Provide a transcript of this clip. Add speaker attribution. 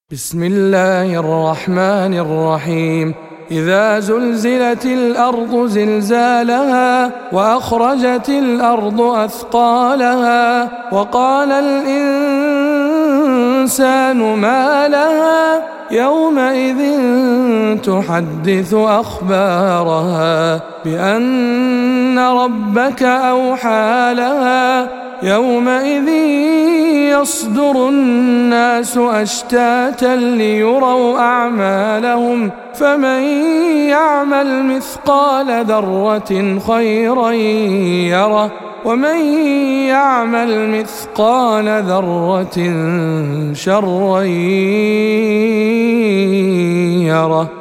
Speaker 1: بسم الله الرحمن الرحيم. إذا زلزلت الأرض زلزالها وأخرجت الأرض أثقالها وقال الإنسان ما لها يومئذ تحدث أخبارها بأن ربك أوحى لها يومئذ يصدر الناس أشتاتا ليروا أعمالهم فمن يعمل مثقال ذرة خيرا يره ومن يعمل مثقال ذرة شرا يره.